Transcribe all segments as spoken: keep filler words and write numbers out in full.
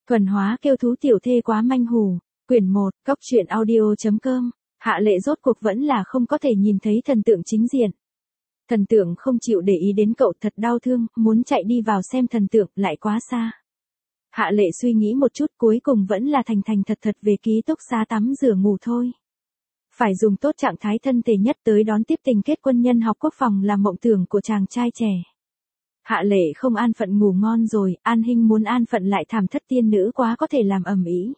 Thuần hóa kêu thú tiểu thê quá manh hù. Quyển một, cóc truyện audio chấm com. Hạ Lệ rốt cuộc vẫn là không có thể nhìn thấy thần tượng chính diện. Thần tượng không chịu để ý đến cậu, thật đau thương, muốn chạy đi vào xem thần tượng lại quá xa. Hạ Lệ suy nghĩ một chút, cuối cùng vẫn là thành thành thật thật về ký túc xá tắm rửa ngủ thôi. Phải dùng tốt trạng thái thân thể nhất tới đón tiếp tình kết quân nhân học quốc phòng là mộng tưởng của chàng trai trẻ. Hạ Lệ không an phận ngủ ngon rồi, An Hinh muốn an phận lại thảm thất tiên nữ quá có thể làm ầm ĩ.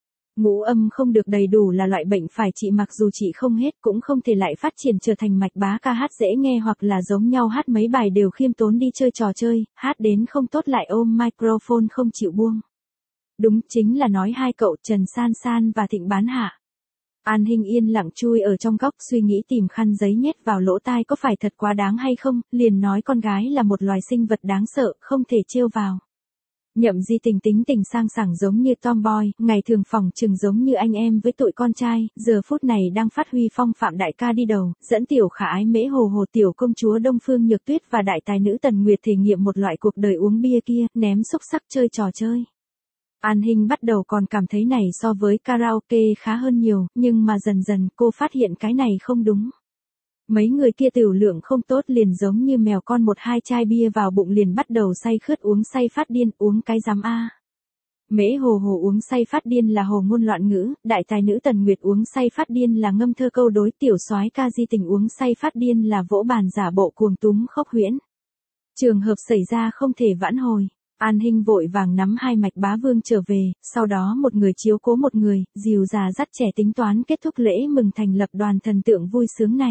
Ngũ âm không được đầy đủ là loại bệnh phải trị, mặc dù trị không hết cũng không thể lại phát triển trở thành mạch bá ca hát dễ nghe hoặc là giống nhau hát mấy bài đều khiêm tốn đi chơi trò chơi, hát đến không tốt lại ôm microphone không chịu buông. Đúng chính là nói hai cậu Trần San San và Thịnh Bán Hạ. An Hinh yên lặng chui ở trong góc suy nghĩ, tìm khăn giấy nhét vào lỗ tai có phải thật quá đáng hay không, liền nói con gái là một loài sinh vật đáng sợ, không thể trêu vào. Nhậm Di Tình tính tình sang sảng giống như tomboy, ngày thường phòng trừng giống như anh em với tụi con trai, giờ phút này đang phát huy phong phạm đại ca đi đầu, dẫn tiểu khả ái mễ hồ hồ tiểu công chúa Đông Phương Nhược Tuyết và đại tài nữ Tần Nguyệt thể nghiệm một loại cuộc đời uống bia kia, ném xúc xắc chơi trò chơi. An Hinh bắt đầu còn cảm thấy này so với karaoke khá hơn nhiều, nhưng mà dần dần cô phát hiện cái này không đúng. Mấy người kia tiểu lượng không tốt liền giống như mèo con, một hai chai bia vào bụng liền bắt đầu say khướt uống say phát điên, uống cái dám a. Mễ hồ hồ uống say phát điên là hồ ngôn loạn ngữ, đại tài nữ Tần Nguyệt uống say phát điên là ngâm thơ câu đối, tiểu soái ca Di Tình uống say phát điên là vỗ bàn giả bộ cuồng túm khóc huyễn. Trường hợp xảy ra không thể vãn hồi. An Hinh vội vàng nắm hai mạch bá vương trở về, sau đó một người chiếu cố một người, dìu già dắt trẻ tính toán kết thúc lễ mừng thành lập đoàn thần tượng vui sướng này.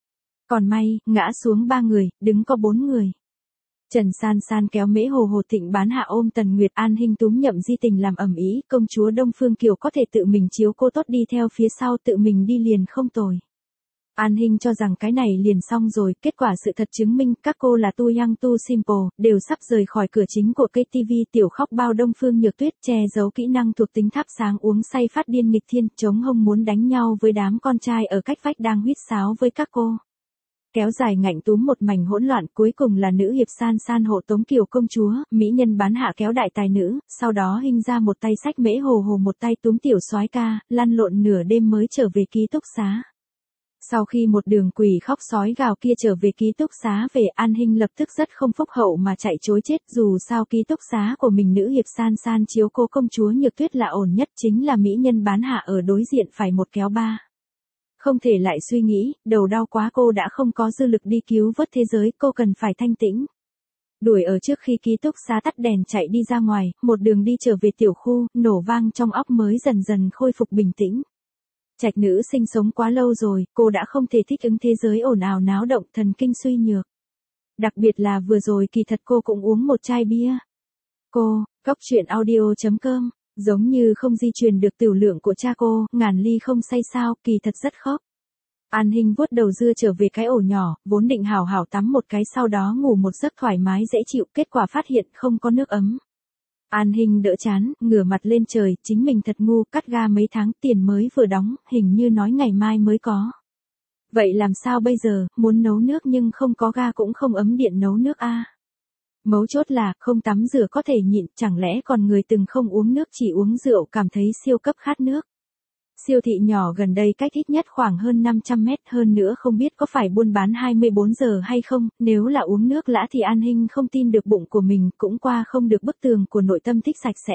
Còn may, ngã xuống ba người, đứng có bốn người. Trần San San kéo Mễ Hồ Hồ, Thịnh Bán Hạ ôm Tần Nguyệt, An Hinh túm Nhậm Di Tình làm ầm ĩ, công chúa Đông Phương Kiều có thể tự mình chiếu cô tốt đi theo phía sau, tự mình đi liền không tồi. An Hinh cho rằng cái này liền xong rồi, kết quả sự thật chứng minh các cô là tu young tu simple, đều sắp rời khỏi cửa chính của ca tê vê, tiểu khóc bao Đông Phương Nhược Tuyết che giấu kỹ năng thuộc tính thắp sáng uống say phát điên nghịch thiên, chống hông muốn đánh nhau với đám con trai ở cách vách đang huýt sáo với các cô. Kéo dài ngạnh túm một mảnh hỗn loạn, cuối cùng là nữ hiệp San San hộ tống Kiều công chúa, mỹ nhân Bán Hạ kéo đại tài nữ, sau đó Hinh ra một tay xách Mễ Hồ Hồ, một tay túm tiểu soái ca, lăn lộn nửa đêm mới trở về ký túc xá. Sau khi một đường quỷ khóc sói gào kia trở về ký túc xá về, An Hinh lập tức rất không phúc hậu mà chạy chối chết, dù sao ký túc xá của mình nữ hiệp San San chiếu cô công chúa Nhược Tuyết là ổn nhất, chính là mỹ nhân Bán Hạ ở đối diện phải một kéo ba. Không thể lại suy nghĩ, đầu đau quá, cô đã không có dư lực đi cứu vớt thế giới, cô cần phải thanh tĩnh. Đuổi ở trước khi ký túc xá tắt đèn chạy đi ra ngoài, một đường đi trở về tiểu khu, nổ vang trong óc mới dần dần khôi phục bình tĩnh. Trạch nữ sinh sống quá lâu rồi, cô đã không thể thích ứng thế giới ồn ào náo động, thần kinh suy nhược. Đặc biệt là vừa rồi kỳ thật cô cũng uống một chai bia. Cô, cóc truyện audio chấm com, giống như không di truyền được tiểu lượng của cha cô, ngàn ly không say sao, kỳ thật rất khóc. An Hinh vuốt đầu dưa trở về cái ổ nhỏ, vốn định hào hào tắm một cái sau đó ngủ một giấc thoải mái dễ chịu, kết quả phát hiện không có nước ấm. An Hinh đỡ chán, ngửa mặt lên trời, chính mình thật ngu, cắt ga mấy tháng tiền mới vừa đóng, hình như nói ngày mai mới có. Vậy làm sao bây giờ, muốn nấu nước nhưng không có ga cũng không ấm điện nấu nước a. À. Mấu chốt là, không tắm rửa có thể nhịn, chẳng lẽ còn người từng không uống nước chỉ uống rượu cảm thấy siêu cấp khát nước. Siêu thị nhỏ gần đây cách ít nhất khoảng hơn năm trăm mét, hơn nữa không biết có phải buôn bán hai mươi bốn giờ hay không, nếu là uống nước lã thì An Hinh không tin được bụng của mình, cũng qua không được bức tường của nội tâm thích sạch sẽ.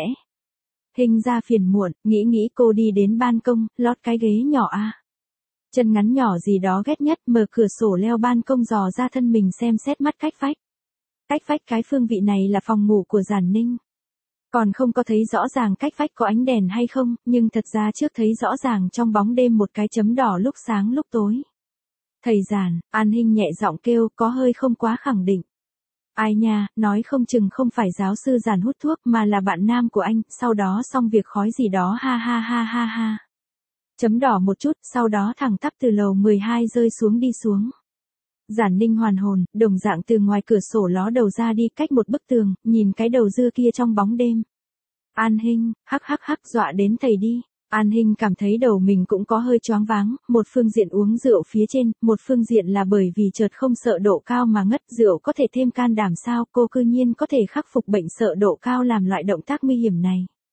Hinh ra phiền muộn, nghĩ nghĩ cô đi đến ban công, lót cái ghế nhỏ a. À. Chân ngắn nhỏ gì đó ghét nhất, mở cửa sổ leo ban công dò ra thân mình xem xét mắt cách vách. Cách vách cái phương vị này là phòng ngủ của Giản Ninh. Còn không có thấy rõ ràng cách vách có ánh đèn hay không, nhưng thật ra trước thấy rõ ràng trong bóng đêm một cái chấm đỏ lúc sáng lúc tối. Thầy Giản, An Hinh nhẹ giọng kêu, có hơi không quá khẳng định. Ai nha, nói không chừng không phải giáo sư Giản hút thuốc mà là bạn nam của anh, sau đó xong việc khói gì đó, ha ha ha ha ha. Chấm đỏ một chút, sau đó thẳng tắp từ lầu mười hai rơi xuống đi xuống. Giản Ninh hoàn hồn, đồng dạng từ ngoài cửa sổ ló đầu ra đi cách một bức tường, nhìn cái đầu dưa kia trong bóng đêm. An Hinh, hắc hắc hắc, dọa đến thầy đi. An Hinh cảm thấy đầu mình cũng có hơi choáng váng, một phương diện uống rượu phía trên, một phương diện là bởi vì chợt không sợ độ cao mà ngất, rượu có thể thêm can đảm sao, cô cư nhiên có thể khắc phục bệnh sợ độ cao làm loại động tác nguy hiểm này.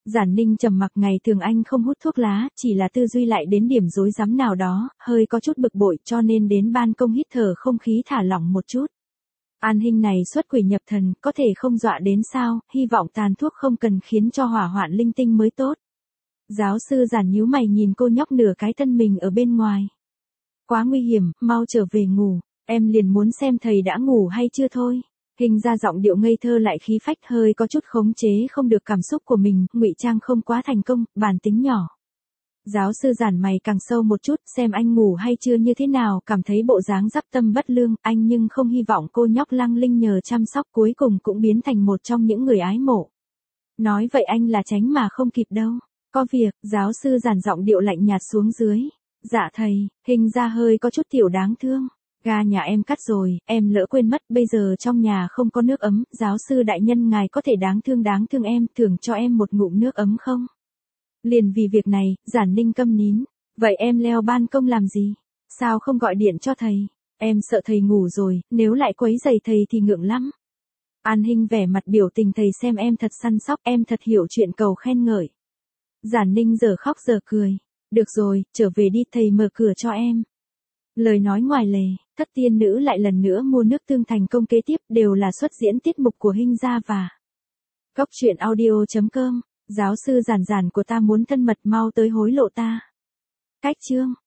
Giản Ninh trầm mặc, ngày thường anh không hút thuốc lá, chỉ là tư duy lại đến điểm rối rắm nào đó, hơi có chút bực bội cho nên đến ban công hít thở không khí thả lỏng một chút. An Hinh này xuất quỷ nhập thần, có thể không dọa đến sao, hy vọng tàn thuốc không cần khiến cho hỏa hoạn linh tinh mới tốt. Giáo sư Giản nhíu mày nhìn cô nhóc nửa cái thân mình ở bên ngoài. Quá nguy hiểm, mau trở về ngủ, em liền muốn xem thầy đã ngủ hay chưa thôi. Hình ra giọng điệu ngây thơ lại khí phách, hơi có chút khống chế không được cảm xúc của mình, ngụy trang không quá thành công, bản tính nhỏ. Giáo sư Giản mày càng sâu một chút, xem anh ngủ hay chưa như thế nào, cảm thấy bộ dáng dắp tâm bất lương, anh nhưng không hy vọng cô nhóc lăng linh nhờ chăm sóc cuối cùng cũng biến thành một trong những người ái mộ. Nói vậy anh là tránh mà không kịp đâu. Có việc, giáo sư Giản giọng điệu lạnh nhạt xuống dưới. Dạ thầy, hình ra hơi có chút tiểu đáng thương. Ga nhà em cắt rồi, em lỡ quên mất, bây giờ trong nhà không có nước ấm, giáo sư đại nhân ngài có thể đáng thương đáng thương em, thưởng cho em một ngụm nước ấm không? Liền vì việc này, Giản Ninh câm nín. Vậy em leo ban công làm gì? Sao không gọi điện cho thầy? Em sợ thầy ngủ rồi, nếu lại quấy rầy thầy thì ngượng lắm. An Hinh vẻ mặt biểu tình, thầy xem em thật săn sóc, em thật hiểu chuyện, cầu khen ngợi. Giản Ninh giờ khóc giờ cười. Được rồi, trở về đi, thầy mở cửa cho em. Lời nói ngoài lề, thất tiên nữ lại lần nữa mua nước tương thành công, kế tiếp đều là xuất diễn tiết mục của Hinh gia và Cốc truyện audio chấm com. Giáo sư Giản Giản của ta muốn thân mật, mau tới hối lộ ta. Cách chương